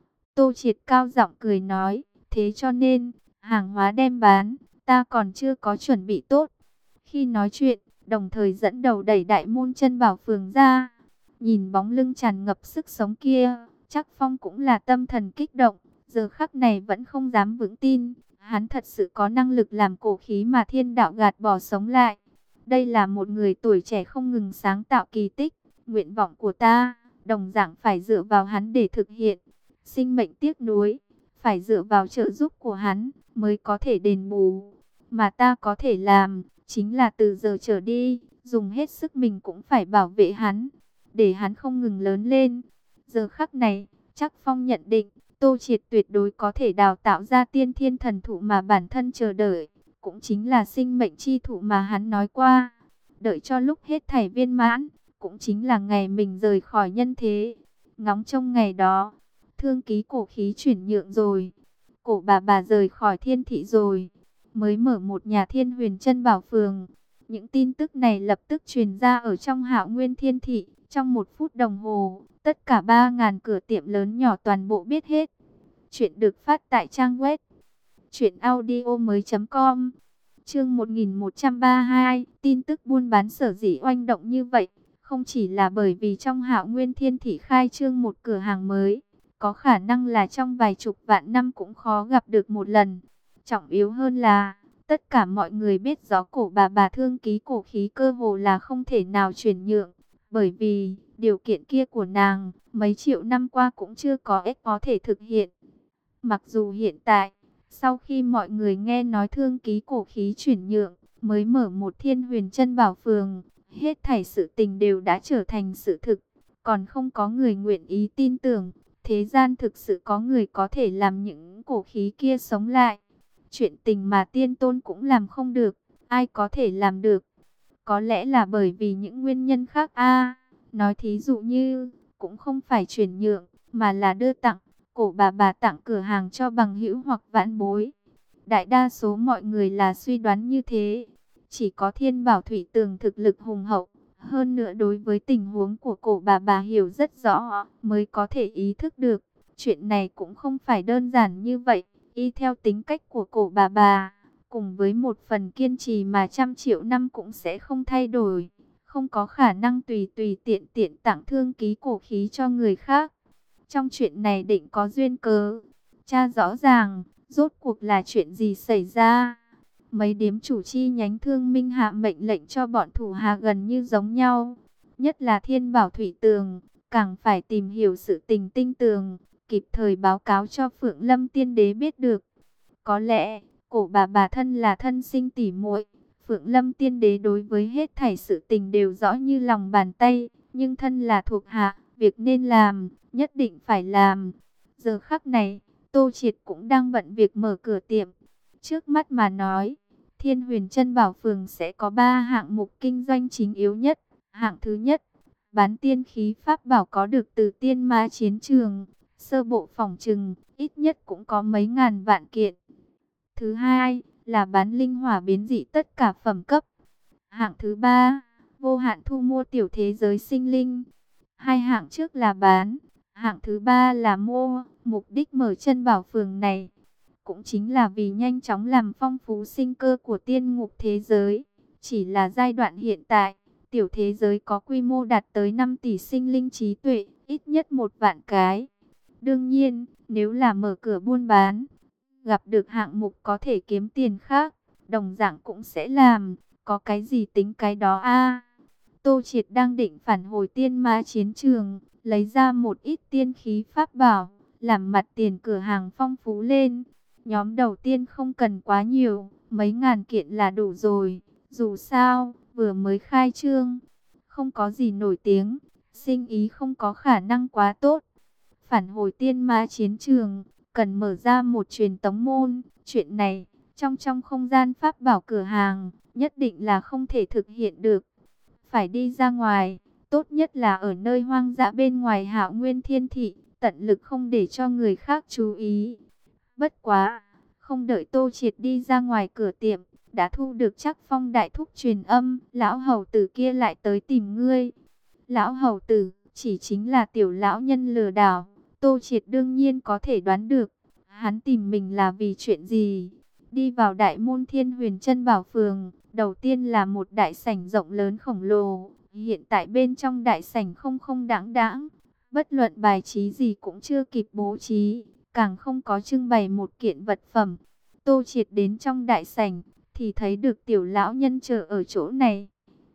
Tô Triệt cao giọng cười nói, thế cho nên, hàng hóa đem bán, ta còn chưa có chuẩn bị tốt. Khi nói chuyện, đồng thời dẫn đầu đẩy đại môn Chân Bảo Phường ra. Nhìn bóng lưng tràn ngập sức sống kia, Trác Phong cũng là tâm thần kích động, giờ khắc này vẫn không dám vững tin, hắn thật sự có năng lực làm cổ khí mà thiên đạo gạt bỏ sống lại. Đây là một người tuổi trẻ không ngừng sáng tạo kỳ tích, nguyện vọng của ta, đồng dạng phải dựa vào hắn để thực hiện. Sinh mệnh tiếc nuối, phải dựa vào trợ giúp của hắn mới có thể đền bù. Mà ta có thể làm, chính là từ giờ trở đi, dùng hết sức mình cũng phải bảo vệ hắn, để hắn không ngừng lớn lên. Giờ khắc này, Trác Phong nhận định, Tô Triệt tuyệt đối có thể đào tạo ra tiên thiên thần thụ mà bản thân chờ đợi, cũng chính là sinh mệnh chi thụ mà hắn nói qua. Đợi cho lúc hết thảy viên mãn, cũng chính là ngày mình rời khỏi nhân thế. Ngóng trông ngày đó, thương ký cổ khí chuyển nhượng rồi, cổ bà bà rời khỏi thiên thị rồi, mới mở một nhà Thiên Huyền Chân Bảo Phường. Những tin tức này lập tức truyền ra ở trong Hạo Nguyên Thiên Thị, trong một phút đồng hồ, tất cả ba ngàn cửa tiệm lớn nhỏ toàn bộ biết hết. Chuyện được phát tại trang web truyện audio mới chấm com. Chương một nghìn một trăm ba mươi hai, tin tức buôn bán sở dĩ oanh động như vậy, không chỉ là bởi vì trong Hạo Nguyên Thiên Thị khai trương một cửa hàng mới, có khả năng là trong vài chục vạn năm cũng khó gặp được một lần. Trọng yếu hơn là, tất cả mọi người biết rõ cổ bà bà thương ký cổ khí cơ hồ là không thể nào chuyển nhượng, bởi vì điều kiện kia của nàng mấy triệu năm qua cũng chưa có ích có thể thực hiện. Mặc dù hiện tại, sau khi mọi người nghe nói thương ký cổ khí chuyển nhượng, mới mở một Thiên Huyền Chân Bảo Phường, hết thảy sự tình đều đã trở thành sự thực, còn không có người nguyện ý tin tưởng, thế gian thực sự có người có thể làm những cổ khí kia sống lại. Chuyện tình mà tiên tôn cũng làm không được, ai có thể làm được? Có lẽ là bởi vì những nguyên nhân khác a. Nói thí dụ như, cũng không phải chuyển nhượng, mà là đưa tặng. Cổ bà bà tặng cửa hàng cho bằng hữu hoặc vãn bối. Đại đa số mọi người là suy đoán như thế. Chỉ có Thiên Bảo Thủy Tường thực lực hùng hậu, hơn nữa đối với tình huống của cổ bà bà hiểu rất rõ, mới có thể ý thức được. Chuyện này cũng không phải đơn giản như vậy. Y theo tính cách của cổ bà bà, cùng với một phần kiên trì mà trăm triệu năm cũng sẽ không thay đổi, không có khả năng tùy tùy tiện tiện tặng thương ký cổ khí cho người khác. Trong chuyện này định có duyên cớ, tra rõ ràng, rốt cuộc là chuyện gì xảy ra. Mấy điếm chủ chi nhánh Thương Minh hạ mệnh lệnh cho bọn thủ hạ gần như giống nhau, nhất là Thiên Bảo Thủy Tường, càng phải tìm hiểu sự tình tinh tường, kịp thời báo cáo cho Phượng Lâm Tiên Đế biết được. Có lẽ, cổ bà bà thân là thân sinh tỉ muội, Phượng Lâm Tiên Đế đối với hết thảy sự tình đều rõ như lòng bàn tay, nhưng thân là thuộc hạ, việc nên làm, nhất định phải làm. Giờ khắc này, Tô Triệt cũng đang bận việc mở cửa tiệm. Trước mắt mà nói, Thiên Huyền Chân Bảo Phường sẽ có ba hạng mục kinh doanh chính yếu nhất. Hạng thứ nhất, bán tiên khí pháp bảo có được từ tiên ma chiến trường. Sơ bộ phỏng chừng, ít nhất cũng có mấy ngàn vạn kiện. Thứ hai, là bán linh hỏa biến dị tất cả phẩm cấp. Hạng thứ ba, vô hạn thu mua tiểu thế giới sinh linh. Hai hạng trước là bán, hạng thứ ba là mua. Mục đích mở chân bảo phường này cũng chính là vì nhanh chóng làm phong phú sinh cơ của tiên ngục thế giới. Chỉ là giai đoạn hiện tại, tiểu thế giới có quy mô đạt tới năm tỷ sinh linh trí tuệ, ít nhất một vạn cái. Đương nhiên, nếu là mở cửa buôn bán, gặp được hạng mục có thể kiếm tiền khác, đồng dạng cũng sẽ làm, có cái gì tính cái đó a. Tô Triệt đang định phản hồi tiên ma chiến trường, lấy ra một ít tiên khí pháp bảo, làm mặt tiền cửa hàng phong phú lên. Nhóm đầu tiên không cần quá nhiều, mấy ngàn kiện là đủ rồi. Dù sao, vừa mới khai trương, không có gì nổi tiếng, sinh ý không có khả năng quá tốt. Phản hồi tiên ma chiến trường, cần mở ra một truyền tống môn. Chuyện này, trong trong không gian pháp bảo cửa hàng, nhất định là không thể thực hiện được. Phải đi ra ngoài, tốt nhất là ở nơi hoang dã bên ngoài Hạo Nguyên Thiên Thị, tận lực không để cho người khác chú ý. Bất quá, không đợi Tô Triệt đi ra ngoài cửa tiệm, đã thu được Trác Phong đại thúc truyền âm, lão hầu tử kia lại tới tìm ngươi. Lão hầu tử, chỉ chính là tiểu lão nhân lừa đảo. Tô Triệt đương nhiên có thể đoán được, hắn tìm mình là vì chuyện gì. Đi vào đại môn Thiên Huyền Chân Bảo Phường, đầu tiên là một đại sảnh rộng lớn khổng lồ. Hiện tại bên trong đại sảnh không không đãng đãng, bất luận bài trí gì cũng chưa kịp bố trí, càng không có trưng bày một kiện vật phẩm. Tô Triệt đến trong đại sảnh, thì thấy được tiểu lão nhân chờ ở chỗ này.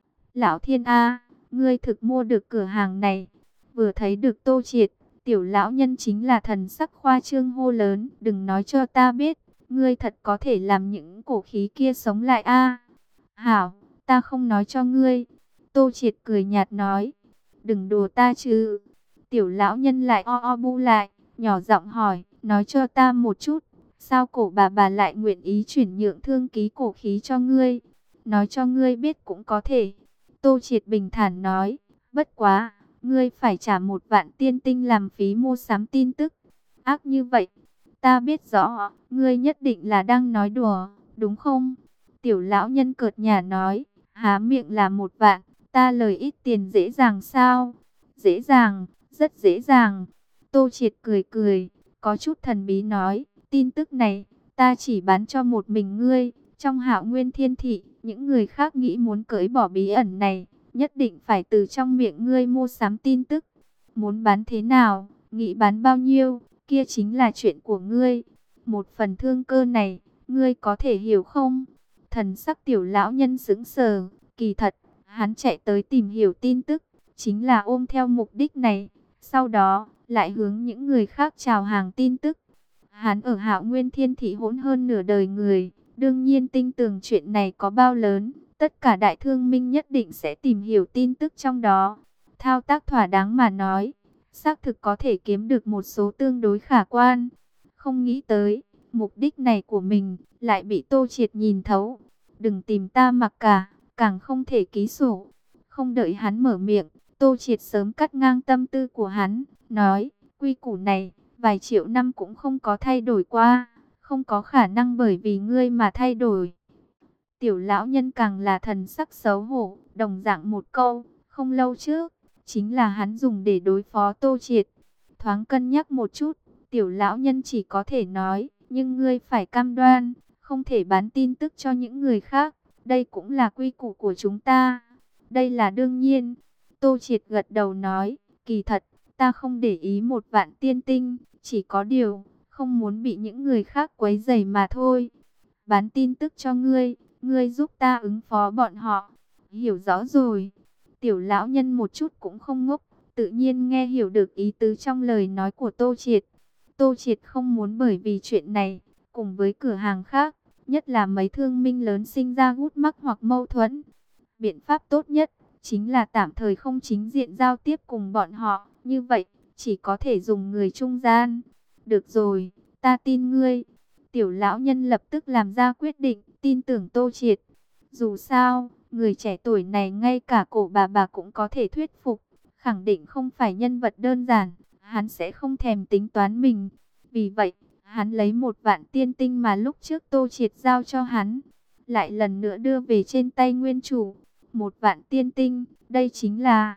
Lão Thiên A, ngươi thực mua được cửa hàng này. Vừa thấy được Tô Triệt, tiểu lão nhân chính là thần sắc khoa trương hô lớn, đừng nói cho ta biết, ngươi thật có thể làm những cổ khí kia sống lại a. Hảo, ta không nói cho ngươi. Tô Triệt cười nhạt nói, đừng đùa ta chứ. Tiểu lão nhân lại o o bu lại, nhỏ giọng hỏi, nói cho ta một chút, sao cổ bà bà lại nguyện ý chuyển nhượng thương ký cổ khí cho ngươi? Nói cho ngươi biết cũng có thể. Tô Triệt bình thản nói, bất quá, ngươi phải trả một vạn tiên tinh làm phí mua sắm tin tức. Ác như vậy, ta biết rõ, ngươi nhất định là đang nói đùa, đúng không? Tiểu lão nhân cợt nhả nói, há miệng là một vạn, ta lời ít tiền dễ dàng sao? Dễ dàng, rất dễ dàng. Tô Triệt cười cười, có chút thần bí nói, tin tức này, ta chỉ bán cho một mình ngươi. Trong Hạo Nguyên Thiên Thị, những người khác nghĩ muốn cởi bỏ bí ẩn này, nhất định phải từ trong miệng ngươi mua sắm tin tức. Muốn bán thế nào, nghĩ bán bao nhiêu, kia chính là chuyện của ngươi. Một phần thương cơ này, ngươi có thể hiểu không? Thần sắc tiểu lão nhân sững sờ, kỳ thật, hắn chạy tới tìm hiểu tin tức, chính là ôm theo mục đích này. Sau đó, lại hướng những người khác chào hàng tin tức. Hắn ở Hạo Nguyên Thiên Thị hỗn hơn nửa đời người, đương nhiên tin tưởng chuyện này có bao lớn, tất cả đại thương minh nhất định sẽ tìm hiểu tin tức trong đó. Thao tác thỏa đáng mà nói, xác thực có thể kiếm được một số tương đối khả quan. Không nghĩ tới, mục đích này của mình lại bị Tô Triệt nhìn thấu. Đừng tìm ta mặc cả, càng không thể ký sổ. Không đợi hắn mở miệng, Tô Triệt sớm cắt ngang tâm tư của hắn, nói, quy củ này, vài triệu năm cũng không có thay đổi qua, không có khả năng bởi vì ngươi mà thay đổi. Tiểu lão nhân càng là thần sắc xấu hổ, đồng dạng một câu, không lâu trước, chính là hắn dùng để đối phó Tô Triệt. Thoáng cân nhắc một chút, tiểu lão nhân chỉ có thể nói, nhưng ngươi phải cam đoan, không thể bán tin tức cho những người khác, đây cũng là quy củ của chúng ta. Đây là đương nhiên. Tô Triệt gật đầu nói, kỳ thật, ta không để ý một vạn tiên tinh, chỉ có điều, không muốn bị những người khác quấy rầy mà thôi. Bán tin tức cho ngươi, ngươi giúp ta ứng phó bọn họ. Hiểu rõ rồi. Tiểu lão nhân một chút cũng không ngốc, tự nhiên nghe hiểu được ý tứ trong lời nói của Tô Triệt. Tô Triệt không muốn bởi vì chuyện này, cùng với cửa hàng khác, nhất là mấy thương minh lớn sinh ra gút mắc hoặc mâu thuẫn. Biện pháp tốt nhất, chính là tạm thời không chính diện giao tiếp cùng bọn họ. Như vậy, chỉ có thể dùng người trung gian. Được rồi, ta tin ngươi. Tiểu lão nhân lập tức làm ra quyết định, tin tưởng Tô Triệt. Dù sao, người trẻ tuổi này ngay cả cổ bà bà cũng có thể thuyết phục. Khẳng định không phải nhân vật đơn giản, hắn sẽ không thèm tính toán mình. Vì vậy, hắn lấy một vạn tiên tinh mà lúc trước Tô Triệt giao cho hắn, lại lần nữa đưa về trên tay nguyên chủ. Một vạn tiên tinh, đây chính là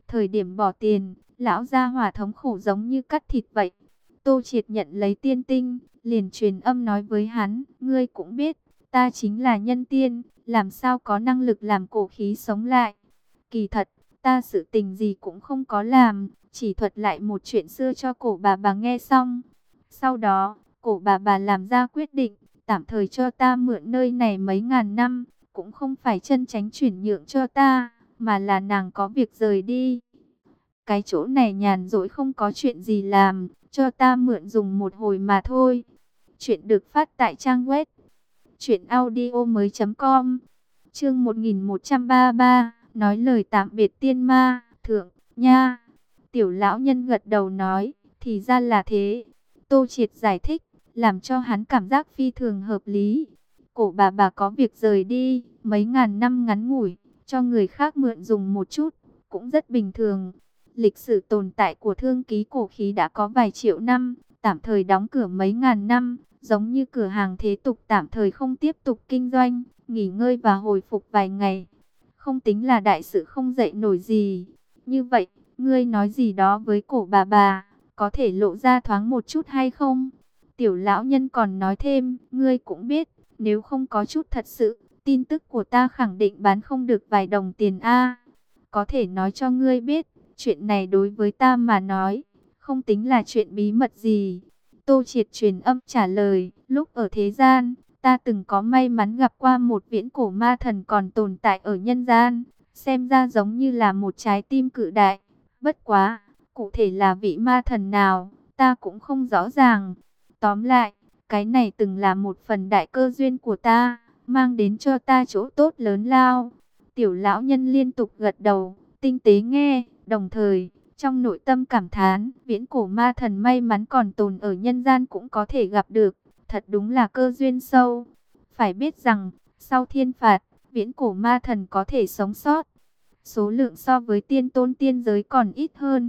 Thời điểm bỏ tiền, lão gia hỏa thống khổ giống như cắt thịt vậy. Tô Triệt nhận lấy tiên tinh, liền truyền âm nói với hắn, ngươi cũng biết, ta chính là nhân tiên, làm sao có năng lực làm cổ khí sống lại. Kỳ thật, ta sự tình gì cũng không có làm, chỉ thuật lại một chuyện xưa cho cổ bà bà nghe xong. Sau đó, cổ bà bà làm ra quyết định, tạm thời cho ta mượn nơi này mấy ngàn năm, cũng không phải chân chánh chuyển nhượng cho ta, mà là nàng có việc rời đi. Cái chỗ này nhàn rỗi không có chuyện gì làm, cho ta mượn dùng một hồi mà thôi. Chuyện được phát tại trang web truyện audio mới com. Chương một nghìn một trăm ba mươi ba, nói lời tạm biệt tiên ma, thượng, nha. Tiểu lão nhân gật đầu nói, thì ra là thế. Tô Triệt giải thích, làm cho hắn cảm giác phi thường hợp lý. Cổ bà bà có việc rời đi, mấy ngàn năm ngắn ngủi, cho người khác mượn dùng một chút, cũng rất bình thường. Lịch sử tồn tại của thương ký cổ khí đã có vài triệu năm, tạm thời đóng cửa mấy ngàn năm, giống như cửa hàng thế tục tạm thời không tiếp tục kinh doanh, nghỉ ngơi và hồi phục vài ngày. Không tính là đại sự không dậy nổi gì. Như vậy, ngươi nói gì đó với cổ bà bà, có thể lộ ra thoáng một chút hay không? Tiểu lão nhân còn nói thêm, ngươi cũng biết, nếu không có chút thật sự, tin tức của ta khẳng định bán không được vài đồng tiền a. Có thể nói cho ngươi biết, chuyện này đối với ta mà nói, không tính là chuyện bí mật gì. Tô Triệt truyền âm trả lời, lúc ở thế gian, ta từng có may mắn gặp qua một viễn cổ ma thần còn tồn tại ở nhân gian, xem ra giống như là một trái tim cự đại. Bất quá, cụ thể là vị ma thần nào, ta cũng không rõ ràng. Tóm lại, cái này từng là một phần đại cơ duyên của ta, mang đến cho ta chỗ tốt lớn lao. Tiểu lão nhân liên tục gật đầu, tinh tế nghe, đồng thời, trong nội tâm cảm thán, viễn cổ ma thần may mắn còn tồn ở nhân gian cũng có thể gặp được, thật đúng là cơ duyên sâu. Phải biết rằng, sau thiên phạt, viễn cổ ma thần có thể sống sót, số lượng so với tiên tôn tiên giới còn ít hơn.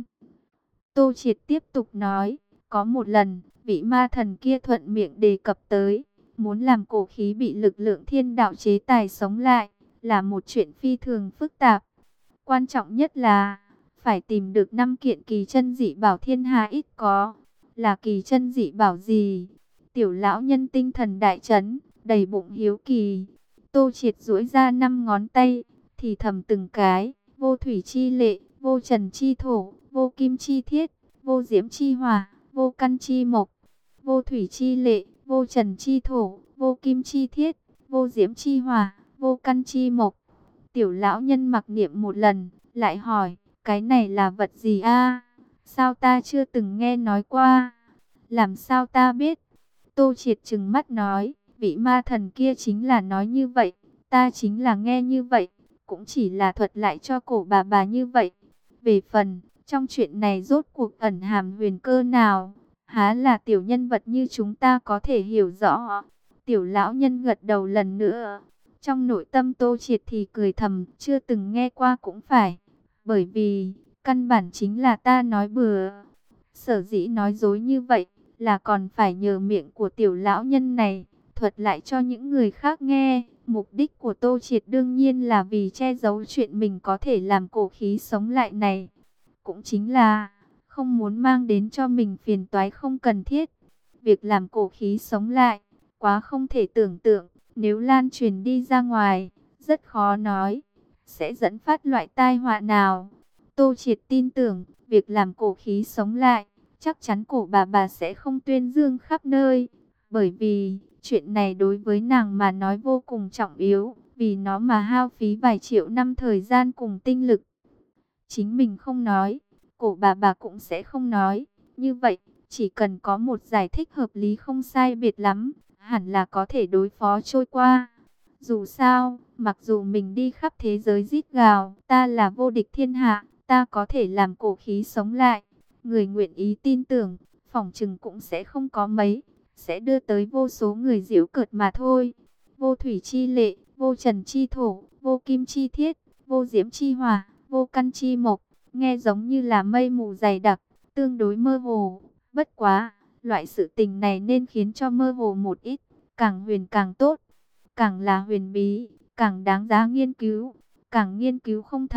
Tô Triệt tiếp tục nói, có một lần, vị ma thần kia thuận miệng đề cập tới, muốn làm cổ khí bị lực lượng thiên đạo chế tài sống lại, là một chuyện phi thường phức tạp. Quan trọng nhất là, phải tìm được năm kiện kỳ chân dị bảo thiên hạ ít có. Là kỳ chân dị bảo gì? Tiểu lão nhân tinh thần đại chấn, đầy bụng hiếu kỳ. Tô Triệt duỗi ra năm ngón tay, thì thầm từng cái, vô thủy chi lệ, vô trần chi thổ, vô kim chi thiết, vô diễm chi hỏa, vô căn chi mộc. Vô thủy chi lệ, vô trần chi thổ, vô kim chi thiết, vô diễm chi hỏa, vô căn chi mộc. Tiểu lão nhân mặc niệm một lần, lại hỏi, cái này là vật gì a? Sao ta chưa từng nghe nói qua? Làm sao ta biết? Tô Triệt trừng mắt nói, vị ma thần kia chính là nói như vậy, ta chính là nghe như vậy, cũng chỉ là thuật lại cho cổ bà bà như vậy. Về phần, trong chuyện này rốt cuộc ẩn hàm huyền cơ nào, há là tiểu nhân vật như chúng ta có thể hiểu rõ. Tiểu lão nhân gật đầu lần nữa. Trong nội tâm Tô Triệt thì cười thầm, chưa từng nghe qua cũng phải. Bởi vì, căn bản chính là ta nói bừa. Sở dĩ nói dối như vậy, là còn phải nhờ miệng của tiểu lão nhân này, thuật lại cho những người khác nghe. Mục đích của Tô Triệt đương nhiên là vì che giấu chuyện mình có thể làm cổ khí sống lại này. Cũng chính là, không muốn mang đến cho mình phiền toái không cần thiết. Việc làm cổ khí sống lại, quá không thể tưởng tượng. Nếu lan truyền đi ra ngoài, rất khó nói, sẽ dẫn phát loại tai họa nào. Tô Triệt tin tưởng, việc làm cổ khí sống lại, chắc chắn cổ bà bà sẽ không tuyên dương khắp nơi. Bởi vì, chuyện này đối với nàng mà nói vô cùng trọng yếu, vì nó mà hao phí vài triệu năm thời gian cùng tinh lực. Chính mình không nói, cổ bà bà cũng sẽ không nói. Như vậy, chỉ cần có một giải thích hợp lý không sai biệt lắm, hẳn là có thể đối phó trôi qua. Dù sao, mặc dù mình đi khắp thế giới rít gào, ta là vô địch thiên hạ, ta có thể làm cổ khí sống lại. Người nguyện ý tin tưởng, phỏng chừng cũng sẽ không có mấy, sẽ đưa tới vô số người giễu cợt mà thôi. Vô thủy chi lệ, vô trần chi thổ, vô kim chi thiết, vô diễm chi hỏa, vô căn chi mộc, nghe giống như là mây mù dày đặc, tương đối mơ hồ. Bất quá, loại sự tình này nên khiến cho mơ hồ một ít, càng huyền càng tốt. Càng là huyền bí, càng đáng giá nghiên cứu, càng nghiên cứu không thấu,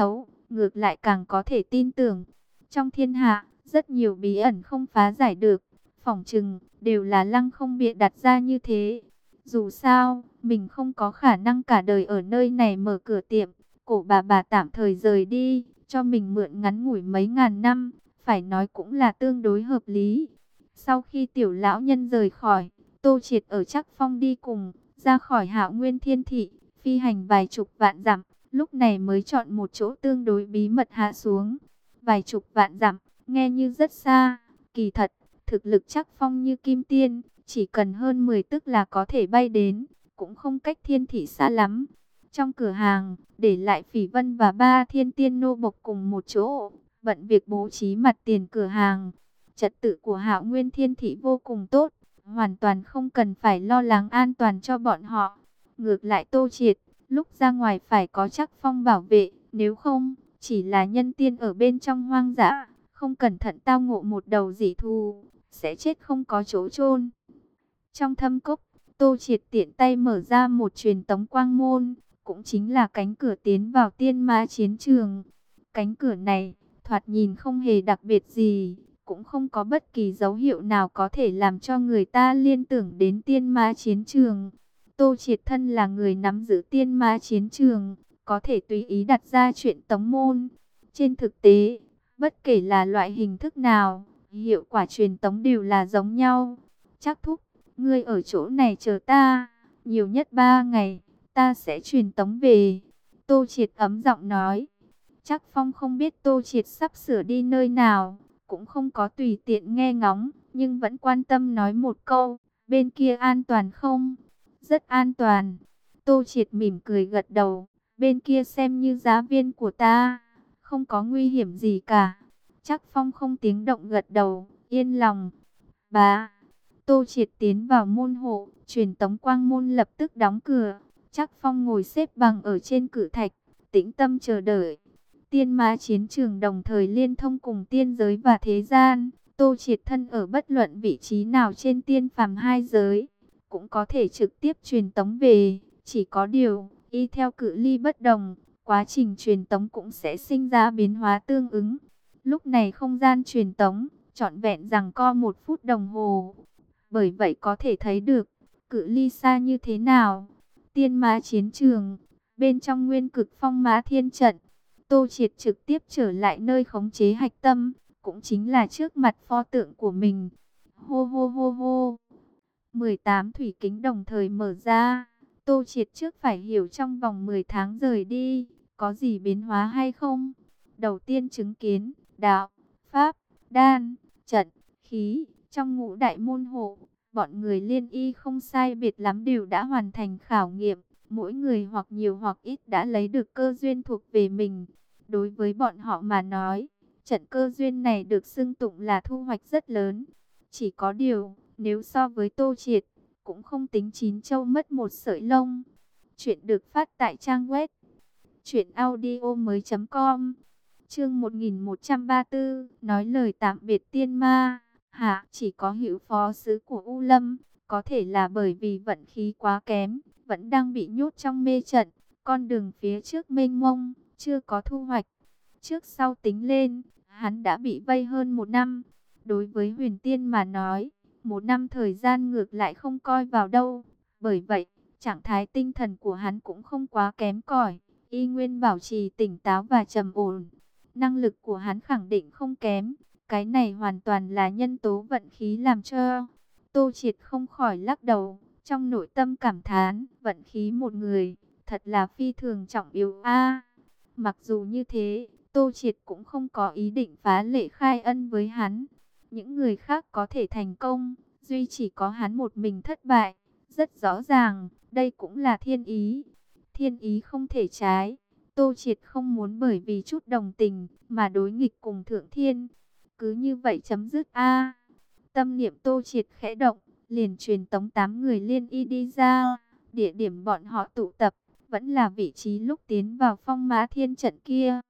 ngược lại càng có thể tin tưởng. Trong thiên hạ, rất nhiều bí ẩn không phá giải được, phỏng chừng đều là Lăng Không bịa đặt ra như thế. Dù sao, mình không có khả năng cả đời ở nơi này mở cửa tiệm, cổ bà bà tạm thời rời đi, cho mình mượn ngắn ngủi mấy ngàn năm, phải nói cũng là tương đối hợp lý. Sau khi tiểu lão nhân rời khỏi, Tô Triệt ở Trắc Phong đi cùng, ra khỏi Hạo Nguyên Thiên Thị, phi hành vài chục vạn dặm, lúc này mới chọn một chỗ tương đối bí mật hạ xuống. Vài chục vạn dặm, nghe như rất xa, kỳ thật, thực lực Trắc Phong như kim tiên, chỉ cần hơn mười tức là có thể bay đến, cũng không cách Thiên Thị xa lắm. Trong cửa hàng, để lại Phỉ Vân và ba thiên tiên nô bộc cùng một chỗ, bận việc bố trí mặt tiền cửa hàng. Trật tự của Hạo Nguyên Thiên Thị vô cùng tốt, hoàn toàn không cần phải lo lắng an toàn cho bọn họ. Ngược lại Tô Triệt, lúc ra ngoài phải có Trắc Phong bảo vệ, nếu không, chỉ là nhân tiên ở bên trong hoang dã, không cẩn thận tao ngộ một đầu dị thú, sẽ chết không có chỗ chôn. Trong thâm cốc, Tô Triệt tiện tay mở ra một truyền tống quang môn, cũng chính là cánh cửa tiến vào tiên ma chiến trường. Cánh cửa này, thoạt nhìn không hề đặc biệt gì, cũng không có bất kỳ dấu hiệu nào có thể làm cho người ta liên tưởng đến tiên ma chiến trường. Tô Triệt thân là người nắm giữ tiên ma chiến trường, có thể tùy ý đặt ra chuyện tống môn. Trên thực tế, bất kể là loại hình thức nào, hiệu quả truyền tống đều là giống nhau. Chắc thúc, ngươi ở chỗ này chờ ta, nhiều nhất ba ngày, ta sẽ truyền tống về. Tô Triệt ấm giọng nói. Trắc Phong không biết Tô Triệt sắp sửa đi nơi nào, cũng không có tùy tiện nghe ngóng, nhưng vẫn quan tâm nói một câu, bên kia an toàn không? Rất an toàn. Tô Triệt mỉm cười gật đầu, bên kia xem như giá viên của ta, không có nguy hiểm gì cả. Trắc Phong không tiếng động gật đầu, yên lòng. Bá, Tô Triệt tiến vào môn hộ, truyền tống quang môn lập tức đóng cửa. Trắc Phong ngồi xếp bằng ở trên cử thạch, tĩnh tâm chờ đợi. Tiên ma chiến trường đồng thời liên thông cùng tiên giới và thế gian. Tô Triệt thân ở bất luận vị trí nào trên tiên phàm hai giới, cũng có thể trực tiếp truyền tống về. Chỉ có điều, y theo cự ly bất đồng, quá trình truyền tống cũng sẽ sinh ra biến hóa tương ứng. Lúc này không gian truyền tống, trọn vẹn giằng co một phút đồng hồ. Bởi vậy có thể thấy được, cự ly xa như thế nào. Tiên ma chiến trường, bên trong nguyên cực phong má thiên trận, Tô Triệt trực tiếp trở lại nơi khống chế hạch tâm, cũng chính là trước mặt pho tượng của mình. Hô hô hô hô. mười tám thủy kính đồng thời mở ra. Tô Triệt trước phải hiểu trong vòng mười tháng rời đi, có gì biến hóa hay không? Đầu tiên chứng kiến, đạo, pháp, đan, trận, khí, trong ngũ đại môn hộ, bọn người liên y không sai biệt lắm đều đã hoàn thành khảo nghiệm. Mỗi người hoặc nhiều hoặc ít đã lấy được cơ duyên thuộc về mình. Đối với bọn họ mà nói, trận cơ duyên này được xưng tụng là thu hoạch rất lớn. Chỉ có điều, nếu so với Tô Triệt, cũng không tính chín châu mất một sợi lông. Chuyện được phát tại trang web truyện audio mới chấm com. Chương một nghìn một trăm ba mươi tư, nói lời tạm biệt tiên ma. Hạ, chỉ có hữu phó sứ của U Lâm, có thể là bởi vì vận khí quá kém, vẫn đang bị nhốt trong mê trận, con đường phía trước mênh mông, chưa có thu hoạch. Trước sau tính lên, hắn đã bị vây hơn một năm. Đối với Huyền Tiên mà nói, một năm thời gian ngược lại không coi vào đâu. Bởi vậy, trạng thái tinh thần của hắn cũng không quá kém cỏi, y nguyên bảo trì tỉnh táo và trầm ổn. Năng lực của hắn khẳng định không kém, cái này hoàn toàn là nhân tố vận khí làm cho. Tô Triệt không khỏi lắc đầu, trong nội tâm cảm thán, vận khí một người, thật là phi thường trọng yếu a. Mặc dù như thế, Tô Triệt cũng không có ý định phá lệ khai ân với hắn. Những người khác có thể thành công, duy chỉ có hắn một mình thất bại. Rất rõ ràng, đây cũng là thiên ý. Thiên ý không thể trái. Tô Triệt không muốn bởi vì chút đồng tình mà đối nghịch cùng Thượng Thiên. Cứ như vậy chấm dứt a. Tâm niệm Tô Triệt khẽ động, liền truyền tống tám người liên y đi ra. Địa điểm bọn họ tụ tập vẫn là vị trí lúc tiến vào phong mã thiên trận kia.